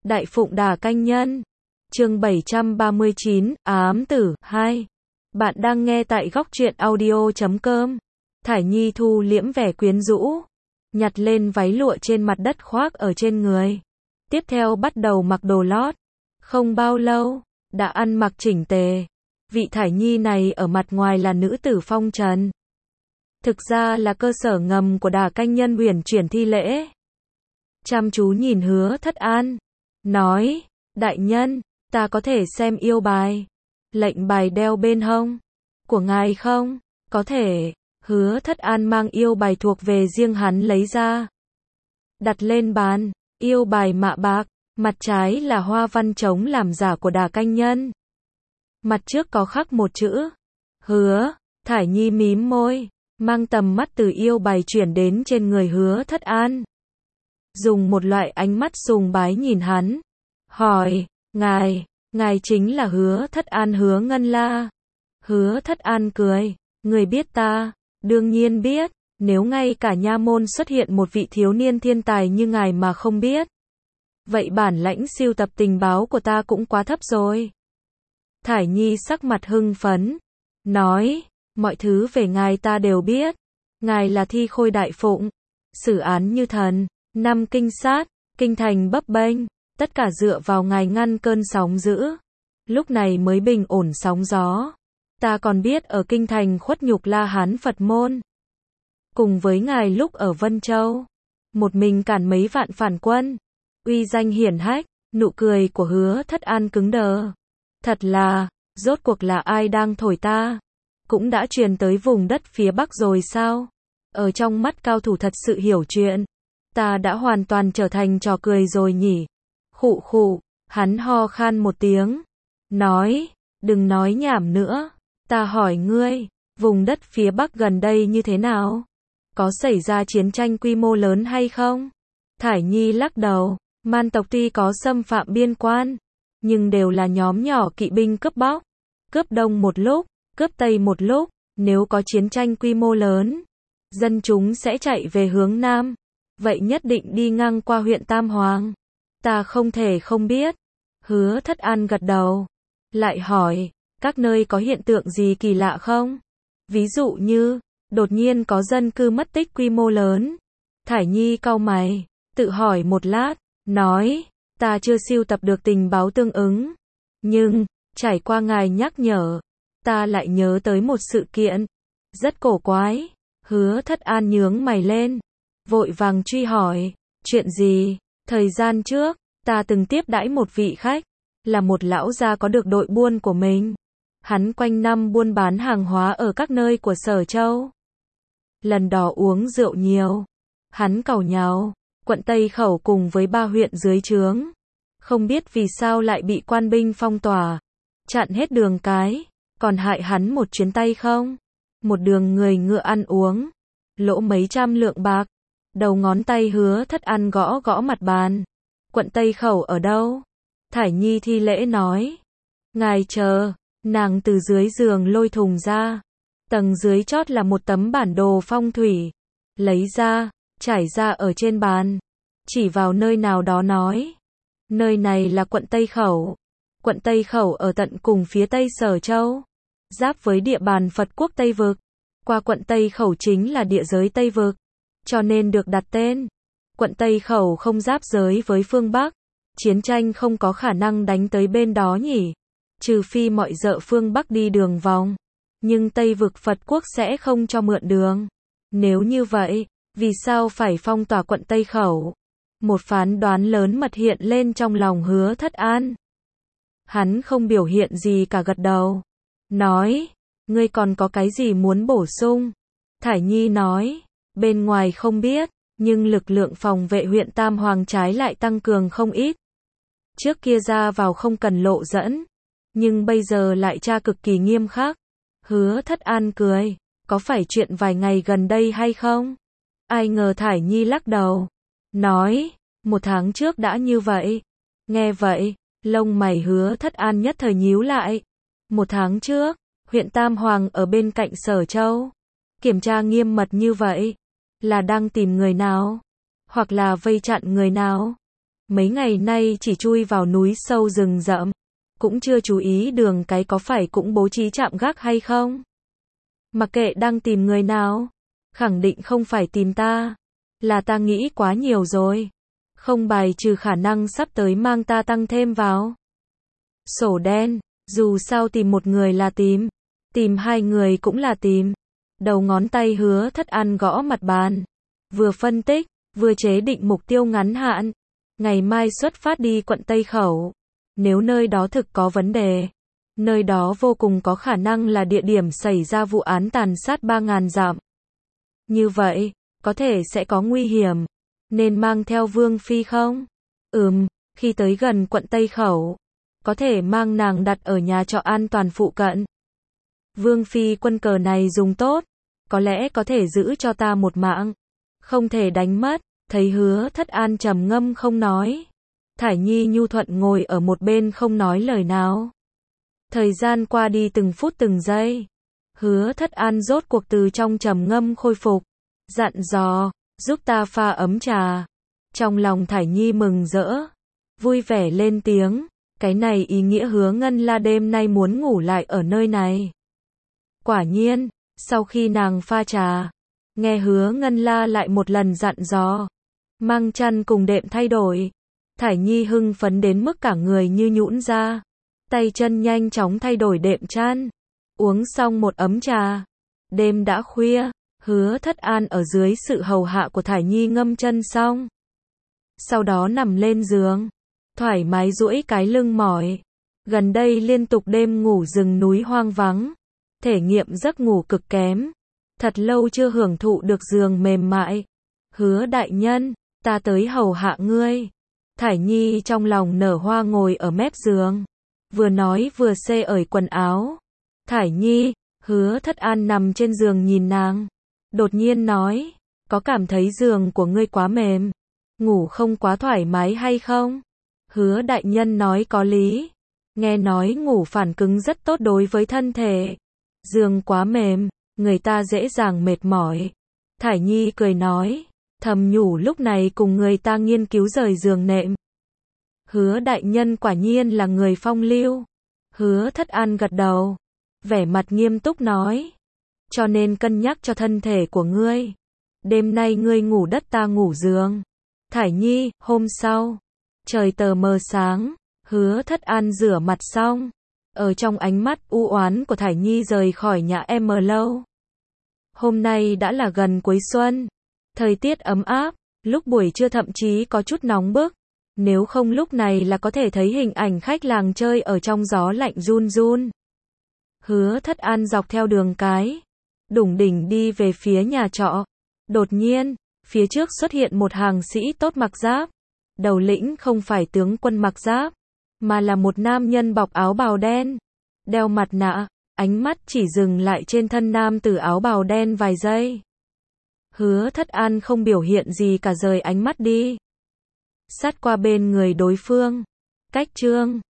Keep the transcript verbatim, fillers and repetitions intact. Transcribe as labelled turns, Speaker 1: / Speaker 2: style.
Speaker 1: Đại Phụng Đà Canh Nhân. Chương bảy trăm ba mươi chín, Ám Tử, hai. Bạn đang nghe tại góc truyện audio chấm com. Thải Nhi thu liễm vẻ quyến rũ, nhặt lên váy lụa trên mặt đất khoác ở trên người. Tiếp theo bắt đầu mặc đồ lót. Không bao lâu, đã ăn mặc chỉnh tề. Vị Thải Nhi này ở mặt ngoài là nữ tử phong trần, thực ra là cơ sở ngầm của Đà Canh Nhân huyền chuyển thi lễ. Chăm chú nhìn Hứa Thất An, nói, đại nhân, ta có thể xem yêu bài, lệnh bài đeo bên hông của ngài không? Có thể. Hứa Thất An mang yêu bài thuộc về riêng hắn lấy ra, đặt lên bàn. Yêu bài mạ bạc, mặt trái là hoa văn trống làm giả của Đà Canh Nhân, mặt trước có khắc một chữ Hứa. Thải Nhi mím môi, mang tầm mắt từ yêu bài chuyển đến trên người Hứa Thất An, dùng một loại ánh mắt sùng bái nhìn hắn, hỏi, ngài, ngài chính là Hứa Thất An Hứa Ngân La? Hứa Thất An cười, người biết ta? Đương nhiên biết, nếu ngay cả nha môn xuất hiện một vị thiếu niên thiên tài như ngài mà không biết, vậy bản lãnh siêu tập tình báo của ta cũng quá thấp rồi. Thải Nhi sắc mặt hưng phấn, nói, mọi thứ về ngài ta đều biết. Ngài là Thi Khôi Đại Phụng, xử án như thần, năm kinh sát, kinh thành bấp bênh, tất cả dựa vào ngài ngăn cơn sóng dữ, lúc này mới bình ổn sóng gió. Ta còn biết ở kinh thành khuất nhục La Hán Phật môn, cùng với ngài lúc ở Vân Châu, một mình cản mấy vạn phản quân, uy danh hiển hách. Nụ cười của Hứa Thất An cứng đờ. Thật là, rốt cuộc là ai đang thổi ta? Cũng đã truyền tới vùng đất phía Bắc rồi sao? Ở trong mắt cao thủ thật sự hiểu chuyện, ta đã hoàn toàn trở thành trò cười rồi nhỉ? Khụ khụ, hắn ho khan một tiếng, nói, đừng nói nhảm nữa, ta hỏi ngươi, vùng đất phía Bắc gần đây như thế nào? Có xảy ra chiến tranh quy mô lớn hay không? Thải Nhi lắc đầu, man tộc tuy có xâm phạm biên quan, nhưng đều là nhóm nhỏ kỵ binh cướp bóc, cướp đông một lúc, cướp tây một lúc. Nếu có chiến tranh quy mô lớn, dân chúng sẽ chạy về hướng Nam, vậy nhất định đi ngang qua huyện Tam Hoàng. Ta không thể không biết. Hứa Thất An gật đầu, lại hỏi, các nơi có hiện tượng gì kỳ lạ không? Ví dụ như, đột nhiên có dân cư mất tích quy mô lớn. Thải Nhi cau mày, tự hỏi một lát, nói, ta chưa sưu tập được tình báo tương ứng, nhưng, trải qua ngài nhắc nhở, ta lại nhớ tới một sự kiện rất cổ quái. Hứa Thất An nhướng mày lên, vội vàng truy hỏi, chuyện gì? Thời gian trước, ta từng tiếp đãi một vị khách, là một lão gia có được đội buôn của mình. Hắn quanh năm buôn bán hàng hóa ở các nơi của Sở Châu. Lần đó uống rượu nhiều, hắn càu nhàu, quận Tây Khẩu cùng với ba huyện dưới trướng, không biết vì sao lại bị quan binh phong tỏa, chặn hết đường cái, còn hại hắn một chuyến tay không? Một đường người ngựa ăn uống, lỗ mấy trăm lượng bạc. Đầu ngón tay Hứa Thất An gõ gõ mặt bàn. Quận Tây Khẩu ở đâu? Thải Nhi thi lễ nói, ngài chờ. Nàng từ dưới giường lôi thùng ra, tầng dưới chót là một tấm bản đồ phong thủy, lấy ra, trải ra ở trên bàn, chỉ vào nơi nào đó nói, nơi này là quận Tây Khẩu. Quận Tây Khẩu ở tận cùng phía tây Sở Châu, giáp với địa bàn Phật quốc Tây Vực. Qua quận Tây Khẩu chính là địa giới Tây Vực, cho nên được đặt tên. Quận Tây Khẩu không giáp giới với phương Bắc, chiến tranh không có khả năng đánh tới bên đó nhỉ? Trừ phi mọi dợ phương Bắc đi đường vòng, nhưng Tây Vực Phật quốc sẽ không cho mượn đường. Nếu như vậy, vì sao phải phong tỏa quận Tây Khẩu? Một phán đoán lớn mật hiện lên trong lòng Hứa Thất An. Hắn không biểu hiện gì cả, gật đầu, nói, ngươi còn có cái gì muốn bổ sung? Thải Nhi nói, bên ngoài không biết, nhưng lực lượng phòng vệ huyện Tam Hoàng trái lại tăng cường không ít. Trước kia ra vào không cần lộ dẫn, nhưng bây giờ lại tra cực kỳ nghiêm khắc. Hứa Thất An cười, có phải chuyện vài ngày gần đây hay không? Ai ngờ Thải Nhi lắc đầu, nói, một tháng trước đã như vậy. Nghe vậy, lông mày Hứa Thất An nhất thời nhíu lại. Một tháng trước, huyện Tam Hoàng ở bên cạnh Sở Châu, kiểm tra nghiêm mật như vậy, là đang tìm người nào? Hoặc là vây chặn người nào? Mấy ngày nay chỉ chui vào núi sâu rừng rậm, cũng chưa chú ý đường cái có phải cũng bố trí trạm gác hay không. Mặc kệ đang tìm người nào, khẳng định không phải tìm ta, là ta nghĩ quá nhiều rồi. Không bài trừ khả năng sắp tới mang ta tăng thêm vào sổ đen, dù sao tìm một người là tìm, tìm hai người cũng là tìm. Đầu ngón tay Hứa Thất An gõ mặt bàn, vừa phân tích, vừa chế định mục tiêu ngắn hạn. Ngày mai xuất phát đi quận Tây Khẩu. Nếu nơi đó thực có vấn đề, nơi đó vô cùng có khả năng là địa điểm xảy ra vụ án tàn sát ba ngàn dặm. Như vậy, có thể sẽ có nguy hiểm. Nên mang theo Vương Phi không? Ừm, khi tới gần quận Tây Khẩu, có thể mang nàng đặt ở nhà trọ an toàn phụ cận. Vương Phi quân cờ này dùng tốt, có lẽ có thể giữ cho ta một mạng. Không thể đánh mất. Thấy Hứa Thất An trầm ngâm không nói, Thải Nhi nhu thuận ngồi ở một bên không nói lời nào. Thời gian qua đi từng phút từng giây, Hứa Thất An rốt cuộc từ trong trầm ngâm khôi phục, dặn dò, giúp ta pha ấm trà. Trong lòng Thải Nhi mừng rỡ, vui vẻ lên tiếng, cái này ý nghĩa Hứa Ngân La đêm nay muốn ngủ lại ở nơi này. Quả nhiên, sau khi nàng pha trà, nghe Hứa Ngân La lại một lần dặn dò, mang chăn cùng đệm thay đổi. Thải Nhi hưng phấn đến mức cả người như nhũn ra, tay chân nhanh chóng thay đổi đệm chăn, uống xong một ấm trà. Đêm đã khuya, Hứa Thất An ở dưới sự hầu hạ của Thải Nhi ngâm chân xong, sau đó nằm lên giường, thoải mái duỗi cái lưng mỏi. Gần đây liên tục đêm ngủ rừng núi hoang vắng, thể nghiệm giấc ngủ cực kém, thật lâu chưa hưởng thụ được giường mềm mại. Hứa đại nhân, ta tới hầu hạ ngươi. Thải Nhi trong lòng nở hoa ngồi ở mép giường, vừa nói vừa xê ởi quần áo. Thải Nhi, Hứa Thất An nằm trên giường nhìn nàng, đột nhiên nói, có cảm thấy giường của ngươi quá mềm, ngủ không quá thoải mái hay không? Hứa đại nhân nói có lý, nghe nói ngủ phản cứng rất tốt đối với thân thể, giường quá mềm, người ta dễ dàng mệt mỏi. Thải Nhi cười nói, thầm nhủ lúc này cùng người ta nghiên cứu rời giường nệm. Hứa đại nhân quả nhiên là người phong lưu. Hứa Thất An gật đầu, vẻ mặt nghiêm túc nói, cho nên cân nhắc cho thân thể của ngươi. Đêm nay ngươi ngủ đất ta ngủ giường. Thải Nhi, hôm sau, trời tờ mờ sáng, Hứa Thất An rửa mặt xong, ở trong ánh mắt u oán của Thải Nhi rời khỏi nhà em lâu. Hôm nay đã là gần cuối xuân, thời tiết ấm áp, lúc buổi trưa thậm chí có chút nóng bức. Nếu không lúc này là có thể thấy hình ảnh khách làng chơi ở trong gió lạnh run run. Hứa Thất An dọc theo đường cái, đủng đỉnh đi về phía nhà trọ. Đột nhiên, phía trước xuất hiện một hàng sĩ tốt mặc giáp. Đầu lĩnh không phải tướng quân mặc giáp, mà là một nam nhân bọc áo bào đen, đeo mặt nạ, ánh mắt chỉ dừng lại trên thân nam tử áo bào đen vài giây. Hứa Thất An không biểu hiện gì cả rời ánh mắt đi, sát qua bên người đối phương. Cách Trương